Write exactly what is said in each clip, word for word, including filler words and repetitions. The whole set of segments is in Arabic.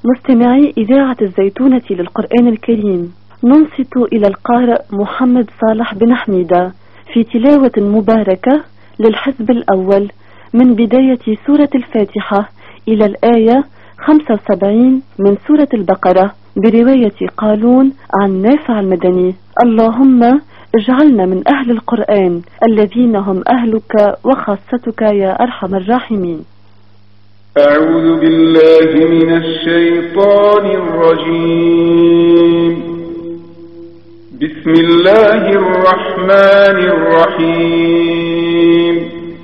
مستمعي إذاعة الزيتونة للقرآن الكريم، ننصت إلى القارئ محمد صالح بن حميدة في تلاوة مباركة للحزب الأول من بداية سورة الفاتحة إلى الآية خمسة وسبعين من سورة البقرة برواية قالون عن نافع المدني. اللهم اجعلنا من أهل القرآن الذين هم أهلك وخاصتك يا أرحم الراحمين. أعوذ بالله من الشيطان الرجيم. بسم الله الرحمن الرحيم.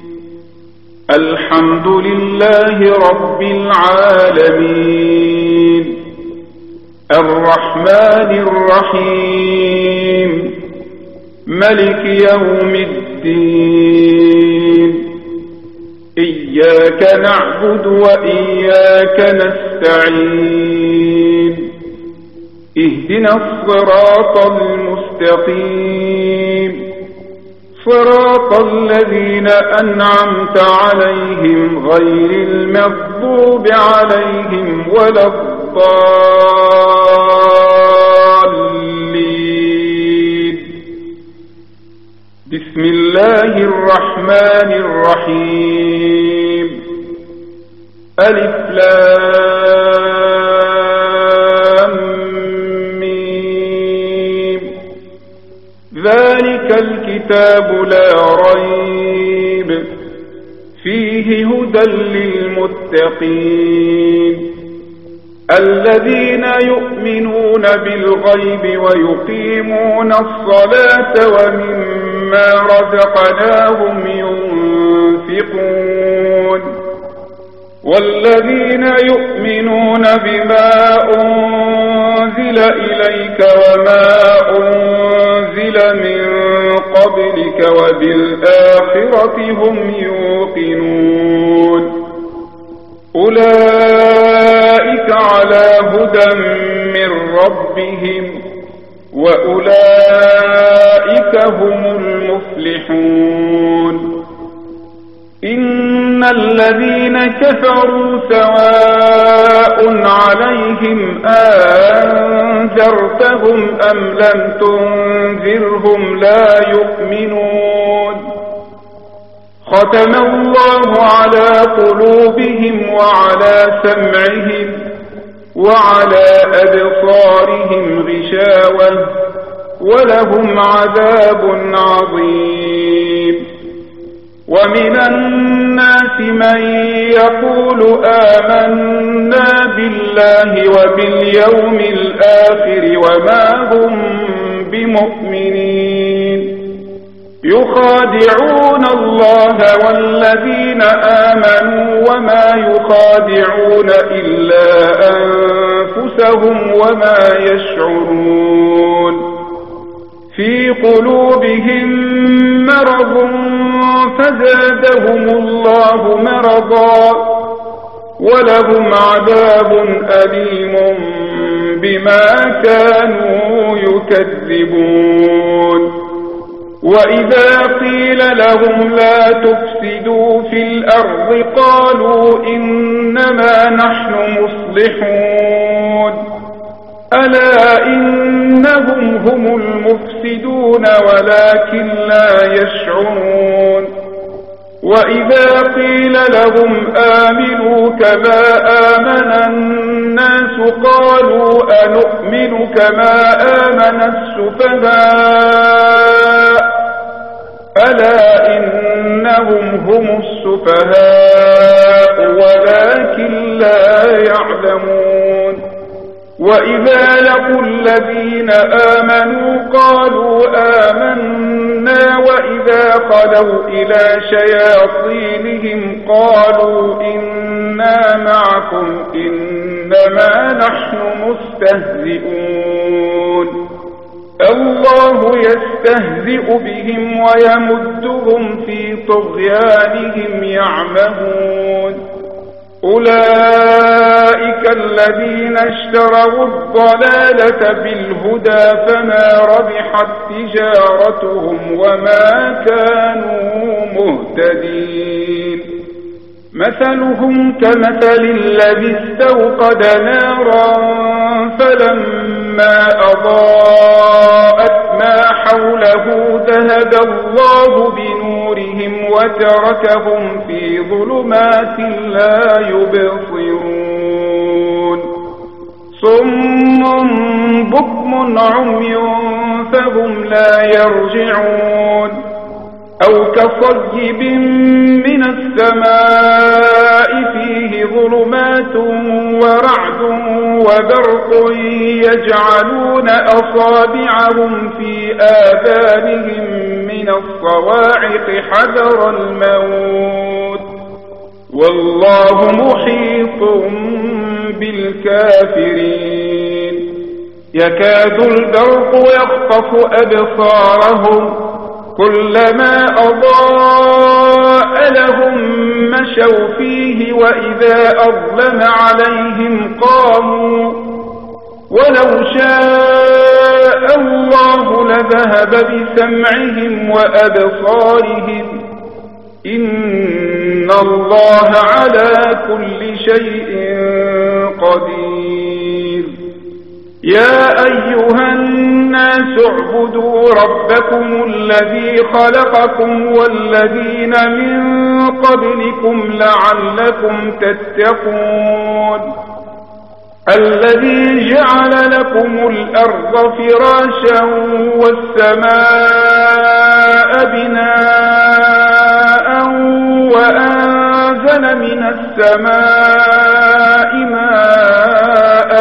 الحمد لله رب العالمين الرحمن الرحيم ملك يوم الدين. إياك نعبد وإياك نستعين. اهدنا الصراط المستقيم صراط الذين أنعمت عليهم غير المغضوب عليهم ولا الضالين. بسم الله الرحمن الرحيم. ألف لام ميم. ذلك الكتاب لا ريب فيه هدى للمتقين الذين يؤمنون بالغيب ويقيمون الصلاة ومما رزقناهم ينفقون والذين يؤمنون بما أنزل إليك وما أنزل من قبلك وبالآخرة هم يوقنون. أولئك على هدى من ربهم وأولئك هم المفلحون. إن الذين كفروا سواء عليهم أنذرتهم أم لم تنذرهم لا يؤمنون. ختم الله على قلوبهم وعلى سمعهم وعلى أبصارهم غشاوة ولهم عذاب عظيم. ومن الناس من يقول آمنا بالله وباليوم الآخر وما هم بمؤمنين. يخادعون الله والذين آمنوا وما يخادعون إلا أنفسهم وما يشعرون. في قلوبهم مرض فزادهم الله مرضا ولهم عذاب أليم بما كانوا يكذبون. وإذا قيل لهم لا تفسدوا في الأرض قالوا إنما نحن مصلحون. ألا إنهم هم المفسدون ولكن لا يشعرون. وإذا قيل لهم آمنوا كما آمن الناس قالوا أنؤمن كما آمن السفهاء. ألا إنهم هم السفهاء ولكن لا يعلمون. وإذا لقوا الذين آمنوا قالوا آمنا وإذا خلوا إلى شياطينهم قالوا إنا معكم إنما نحن مستهزئون. الله يستهزئ بهم ويمدهم في طغيانهم يعمهون. أولئك الذين اشتروا الضلالة بالهدى فما ربحت تجارتهم وما كانوا مهتدين. مثلهم كمثل الذي استوقد نارا فلما أضاءت ما حوله ذهب الله بنورهم وتركهم في ظلمات لا يبصرون صم بكم عمي فهم لا يرجعون أو كصيب من السماء فيه ظلمات ورعد وبرق يجعلون أصابعهم في آذانهم من الصواعق حذر الموت والله محيط بالكافرين يكاد البرق يخطف أبصارهم كلما أضاء لهم مشوا فيه وإذا أظلم عليهم قاموا ولو شاء الله لذهب بسمعهم وأبصارهم إن الله على كل شيء قدير يا أيها الناس اعبدوا ربكم الذي خلقكم والذين من قبلكم لعلكم تتقون الذي جعل لكم الأرض فراشا والسماء بناء وأنزل من السماء ماء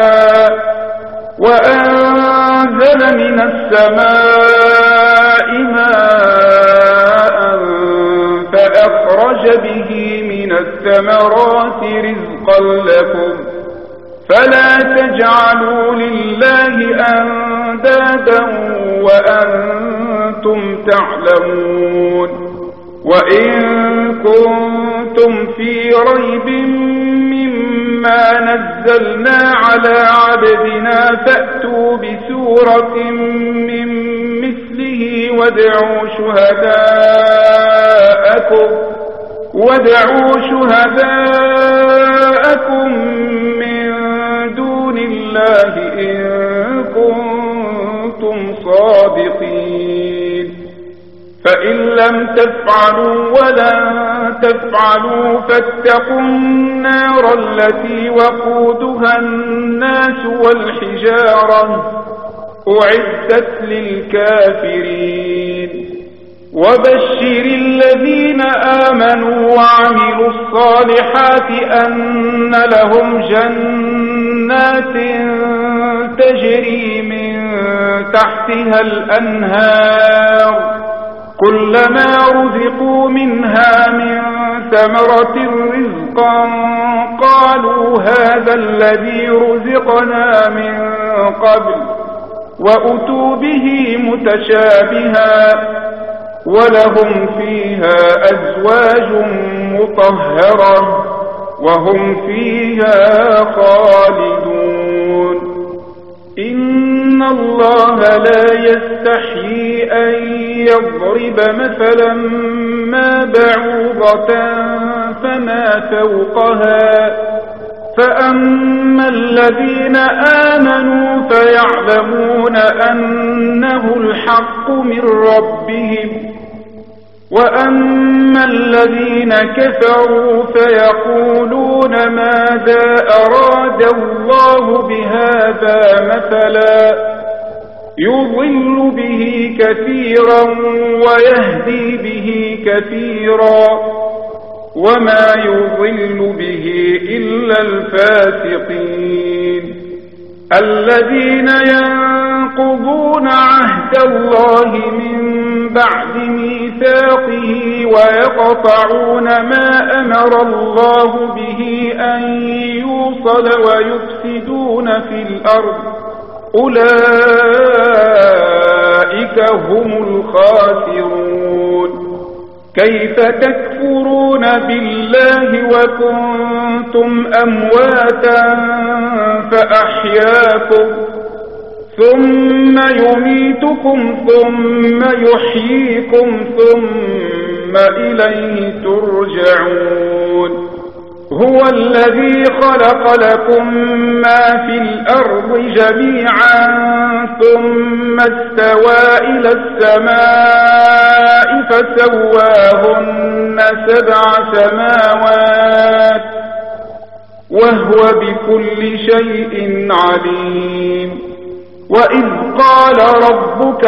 وأنزل من السماء ماء فأخرج به من الثمرات رزقا لكم فلا تجعلوا لله أندادا وأنتم تعلمون وإن كنتم في ريب مما نزلنا على عبدنا فأتوا بسورة من مثله وادعوا شهداءكم وادعوا شهداءكم من دون الله إن كنتم صادقين فإن لم تفعلوا ولن تفعلوا فاتقوا النار التي وقودها الناس والحجارة أعدت للكافرين وبشر الذين آمنوا وعملوا الصالحات أن لهم جنات تجري من تحتها الأنهار كلما رزقوا منها من ثمرة رزقا قالوا هذا الذي رزقنا من قبل وأتوا به متشابها ولهم فيها أزواج مطهرة وهم فيها خالدون إن الله لا يستحيي أن يضرب مثلا ما بعوضة فما فوقها فأما الذين آمنوا فيعلمون أنه الحق من ربهم وأما الذين كفروا فيقولون ماذا أراد الله بهذا مثلا يضل به كثيرا ويهدي به كثيرا وما يضل به إلا الفاسقين الذين ينقضون عهد الله من بعد ميثاقه ويقطعون ما أمر الله به أن يوصل ويفسدون في الأرض أولئك هم الخاسرون كيف تكفرون بالله وكنتم أمواتا فأحياكم ثم يميتكم ثم يحييكم ثم إليه ترجعون هو الذي خلق لكم ما في الأرض جميعا ثم استوى إلى السماء فسواهن سبع سماوات وهو بكل شيء عليم وإذ قال ربك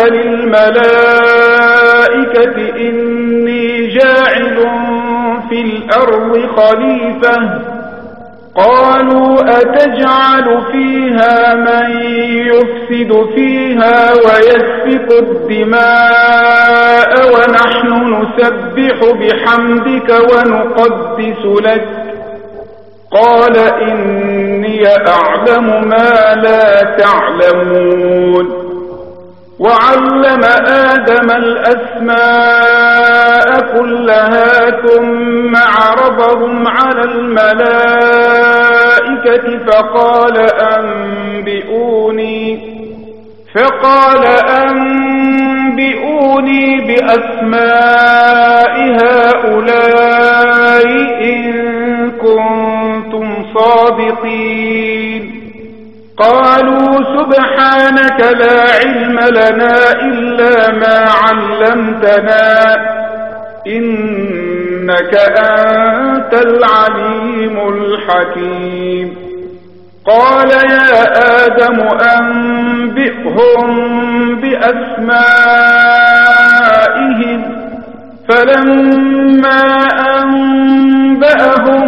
للملائكة إني جاعل في الأرض خليفة قالوا أتجعل فيها من يفسد فيها ويسفك الدماء ونحن نسبح بحمدك ونقدس لك قال إني أعلم ما لا تعلمون وعلم آدم الأسماء كلها ثم عرضهم على الملائكة فقال أنبئوني فقال أنبئوني بأسماء هؤلاء إن كنتم صادقين قالوا سبحانك لا علم لنا إلا ما علمتنا إنك أنت العليم الحكيم قال يا آدم أنبئهم بأسمائهم فلما أنبأهم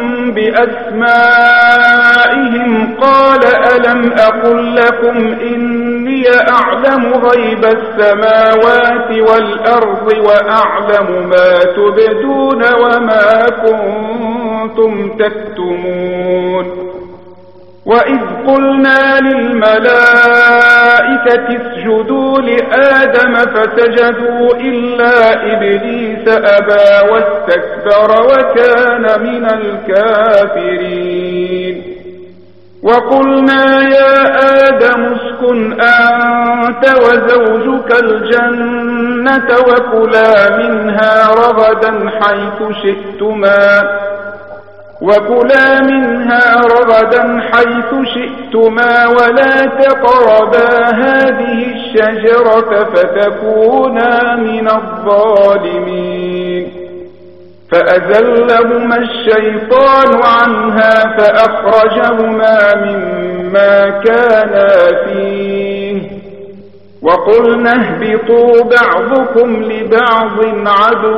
بأسمائهم قال ألم أقل لكم إني أعلم غيب السماوات والأرض وأعلم ما تبدون وما كنتم تكتمون وإذ قلنا للملائكة اسجدوا لآدم فسجدوا إلا إبليس أبى واستكبر وكان من الكافرين وقلنا يا آدم اسكن أنت وزوجك الجنة وكلا منها رغدا حيث شئتما وكلا منها رغدا حيث شئتما ولا تقربا هذه الشجرة فتكونا من الظالمين فأزلهما الشيطان عنها فأخرجهما مما كانا فيه وقلنا اهبطوا بعضكم لبعض عدو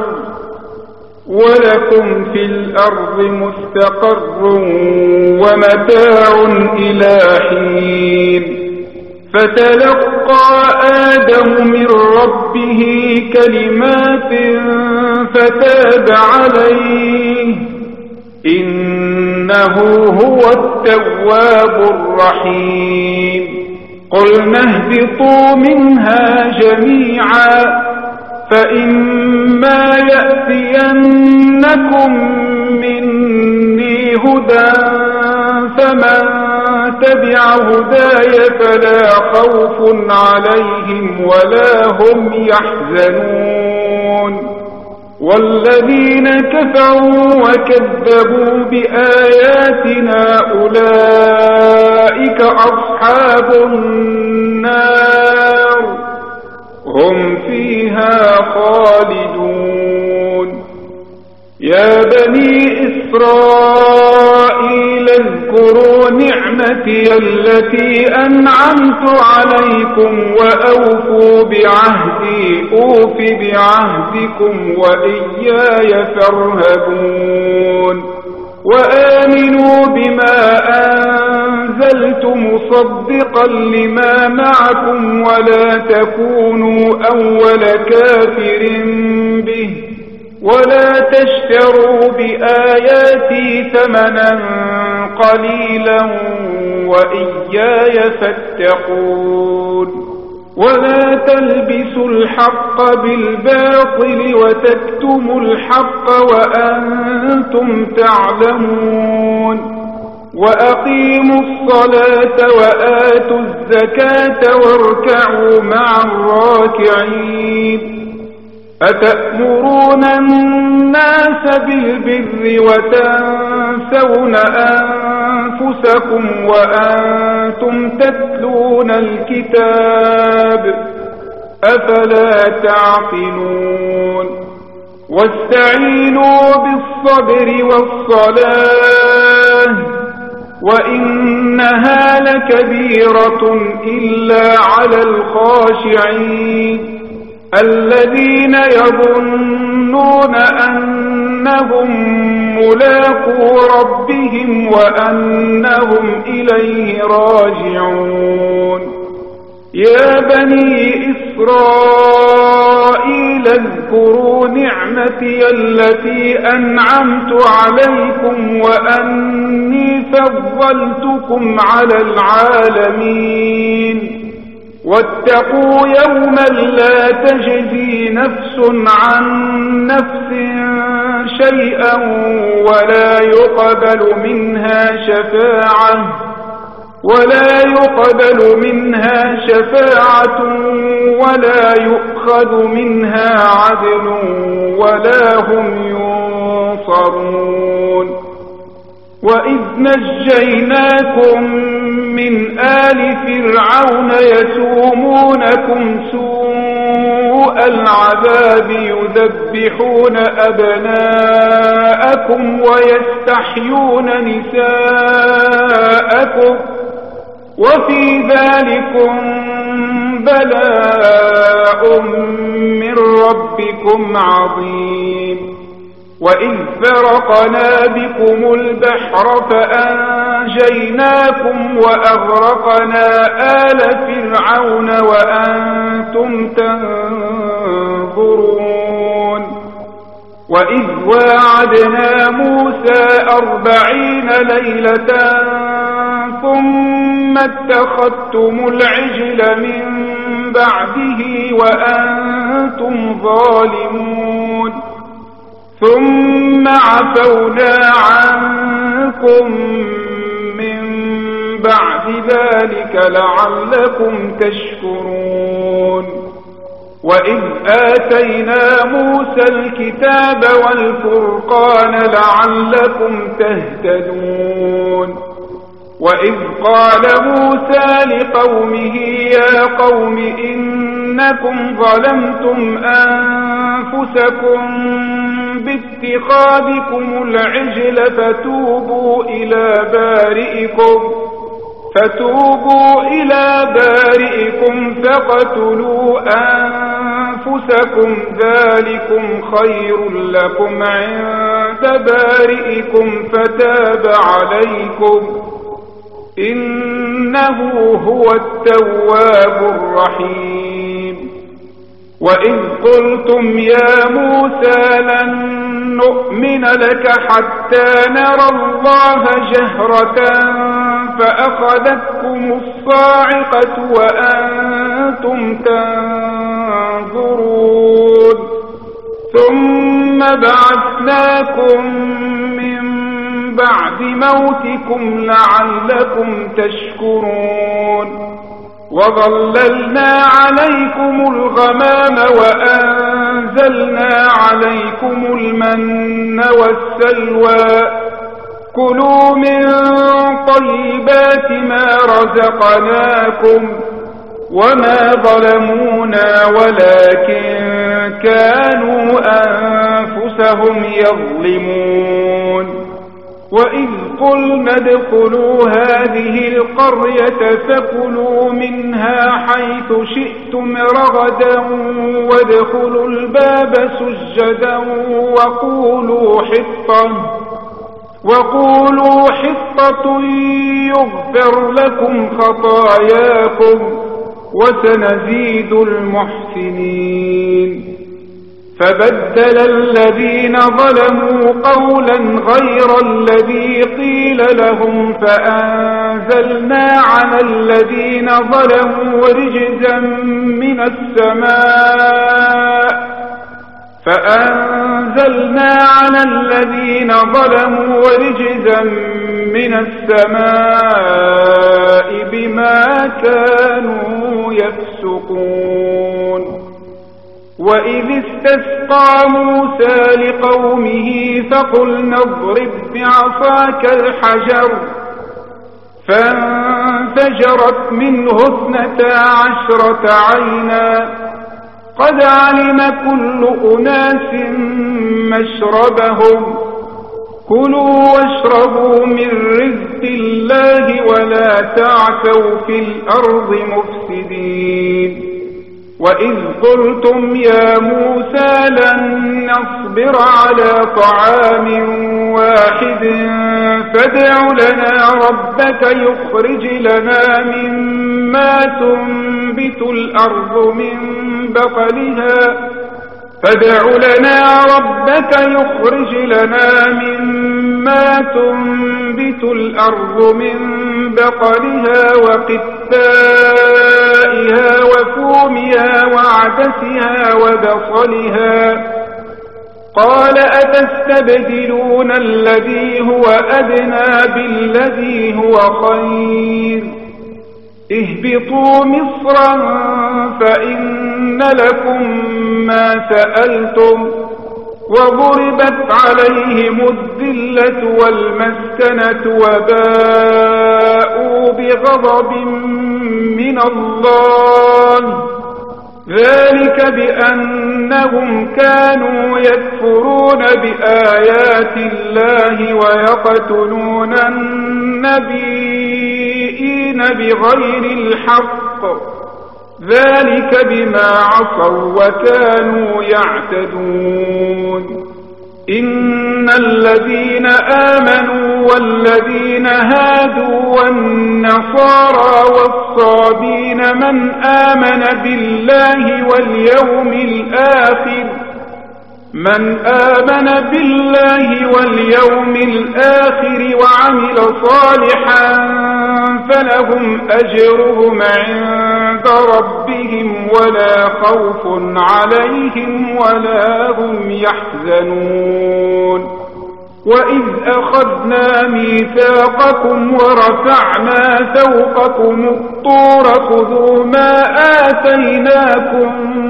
ولكم في الأرض مستقر ومتاع إلى حين فتلقى آدم من ربه كلمات فتاب عليه إنه هو التواب الرحيم قلنا اهبطوا منها جميعا فإما يأتينكم مني هدى فمن تبع هداي فلا خوف عليهم ولا هم يحزنون والذين كفروا وكذبوا بآياتنا أولئك أصحاب النار هم فيها خالدون يا بني إسرائيل اذكروا نعمتي التي أنعمت عليكم وأوفوا بعهدي أوف بعهدكم وإياي فارهبون وآمنوا بما أنزلت مصدقا لما معكم ولا تكونوا أول كافر به ولا تشتروا بآياتي ثمنا قليلا وإياي فاتقون ولا تلبسوا الحق بالباطل وتكتموا الحق وأنتم تعلمون وأقيموا الصلاة وآتوا الزكاة واركعوا مع الراكعين أتأمرون الناس بالبر وتنسون أنفسكم وأنتم تتلون الكتاب أفلا تعقلون واستعينوا بالصبر والصلاة وإنها لكبيرة إلا على الخاشعين الذين يظنون أنهم ملاقو ربهم وأنهم إليه راجعون يا بني إسرائيل اذكروا نعمتي التي أنعمت عليكم وأني فضلتكم على العالمين واتقوا يوما لا تجزي نفس عن نفس شيئا ولا يقبل منها شفاعة ولا يقبل منها شفاعة ولا يؤخذ منها عدل ولا هم ينصرون وإذ نجيناكم من آل فرعون يسومونكم سوء العذاب يذبحون أبناءكم ويستحيون نساءكم وفي ذلكم بلاء من ربكم عظيم وإذ فرقنا بكم البحر فأنجيناكم وأغرقنا آل فرعون وأنتم تنظرون وإذ واعدنا موسى أربعين ليلة ثم اتخذتم العجل من بعده وأنتم ظالمون ثم عفونا عنكم من بعد ذلك لعلكم تشكرون وإذ آتينا موسى الكتاب والفرقان لعلكم تهتدون وإذ قال موسى لقومه يا قوم إنكم ظلمتم أنفسكم باتخاذكم العجل فتوبوا إلى بارئكم فتوبوا إلى بارئكم فاقتلوا أنفسكم ذلكم خير لكم عند بارئكم فتاب عليكم إنه هو التواب الرحيم وإذ قلتم يا موسى لن نؤمن لك حتى نرى الله جهرة فأخذتكم الصاعقة وأنتم تنظرون ثم بعثناكم من بعد موتكم لعلكم تشكرون وظللنا عليكم الغمام وأنزلنا عليكم المن والسلوى كلوا من طيبات ما رزقناكم وما ظلمونا ولكن كانوا أنفسهم يظلمون وإذ قلنا ادخلوا هذه القرية فكلوا منها حيث شئتم رغدا وادخلوا الباب سجدا وقولوا حطة وقولوا حطة يغفر لكم خطاياكم وسنزيد المحسنين فبدل الذين ظلموا قولا غير الذي قيل لهم فأنزلنا على الذين ظلموا رجزا من السماء فأنزلنا على الذين ظلموا رجزا من السماء بما كانوا يفسقون وإذ استسقى استسقى موسى لقومه فقلنا اضرب بعصاك الحجر فانفجرت منه اثنتا عشرة عينا قد علم كل أناس مشربهم كلوا واشربوا من رزق الله ولا تعثوا في الأرض مفسدين وإذ قلتم يا موسى لن نصبر على طعام واحد فادع لنا ربك يخرج لنا مما تنبت الأرض من بقلها فادع لنا ربك يخرج لنا مما تنبت الأرض من بقلها وقثائها وفومها وعدسها وبصلها قال أتستبدلون الذي هو أدنى بالذي هو خير اهبطوا مصرا فإن لكم ما سألتم وضربت عليهم الذلة والمسكنة وباءوا بغضب من الله ذلك بأنهم كانوا يكفرون بآيات الله ويقتلون النبيين بغير الحق ذلك بما عصوا وكانوا يعتدون إن الذين آمنوا والذين هادوا والنصارى والصابين من آمن بالله واليوم الآخر من آمن بالله واليوم الآخر وعمل صالحا فلهم أجرهم عند ربهم ولا خوف عليهم ولا هم يحزنون وإذ أخذنا ميثاقكم ورفعنا فوقكم الطور خذوا ما آتيناكم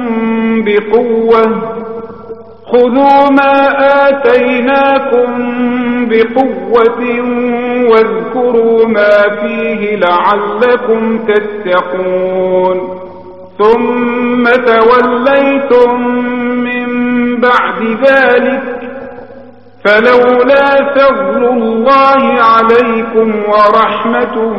بقوة خذوا ما آتيناكم بقوة واذكروا ما فيه لعلكم تتقون ثم توليتم من بعد ذلك فلولا فضل الله عليكم ورحمته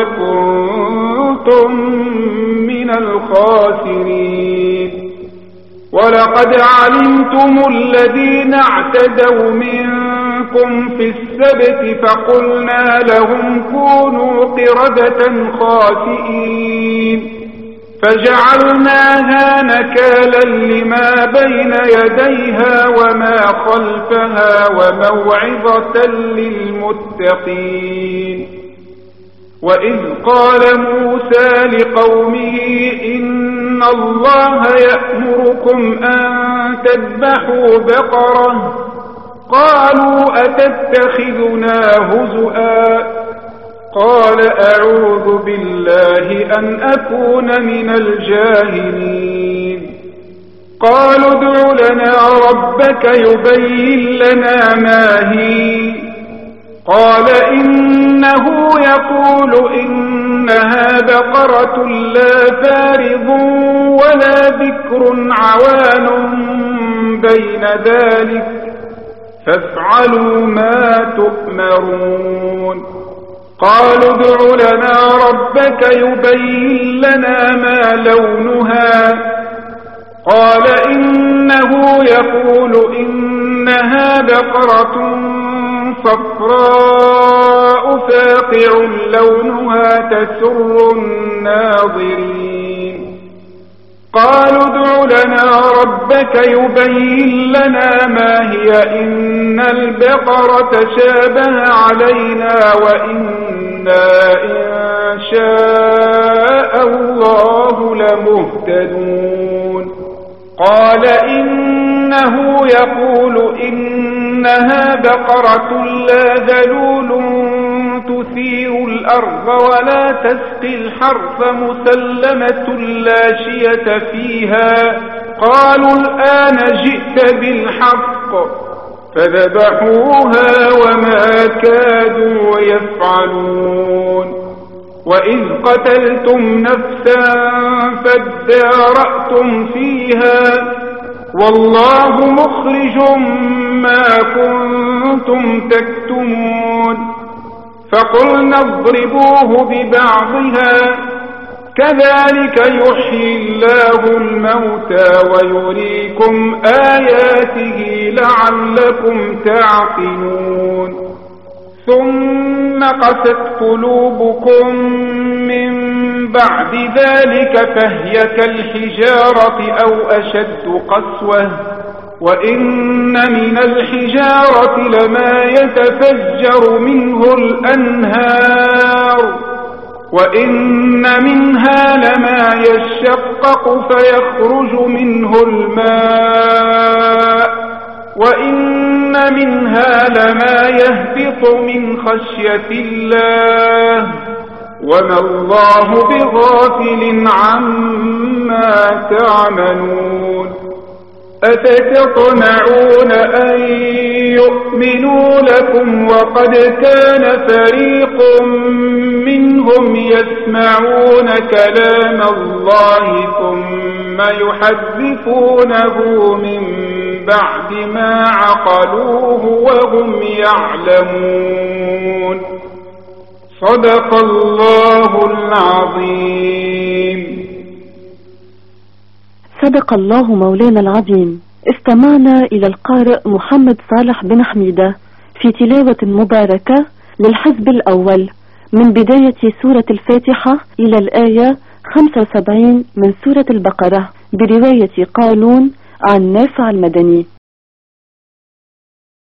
لكنتم من الخاسرين ولقد علمتم الذين اعتدوا منكم في السبت فقلنا لهم كونوا قردة خاسئين فجعلناها نكالا لما بين يديها وما خلفها وموعظة للمتقين وإذ قال موسى لقومه إن الله يأمركم أن تذبحوا بقرة قالوا أتتخذنا هزؤا قال أعوذ بالله أن أكون من الجاهلين قالوا ادع لنا ربك يبين لنا ما هي قال إنه يقول إنها بقرة لا فارض ولا بكر عوان بين ذلك فافعلوا ما تؤمرون قالوا ادع لنا ربك يبين لنا ما لونها قال إنه يقول إنها بقرة صفراء فاقع لونها تسر الناظرين قالوا ادع لنا ربك يبين لنا ما هي إن البقرة شابه علينا وإنا إن شاء الله لمهتدون قال إنه يقول إنها بقرة لا ذلول تثير الأرض ولا تسقي الحرث مسلمة لا شية فيها قالوا الآن جئت بالحق فذبحوها وما كادوا يفعلون وإذ قتلتم نفسا فادارأتم فيها والله مخرج ما كنتم تكتمون فقلنا اضربوه ببعضها كذلك يحيي الله الموتى ويريكم آياته لعلكم تعقلون ثم قست قلوبكم من بعد ذلك فهي كالحجارة أو أشد قسوة وإن من الحجارة لما يتفجر منه الأنهار وإن منها لما يشقق فيخرج منه الماء وإن منها لما يهبط من خشية الله وما الله بغافل عما تعملون أفتطمعون أن يؤمنوا لكم وقد كان فريق منهم يسمعون كلام الله ثم يحرفونه من بعد ما عقلوه وهم يعلمون صدق الله العظيم. صدق الله مولانا العظيم. استمعنا إلى القارئ محمد صالح بن حميدة في تلاوة مباركة للحزب الأول من بداية سورة الفاتحة إلى الآية خمسة وسبعين من سورة البقرة برواية قالون عن نافع المدني.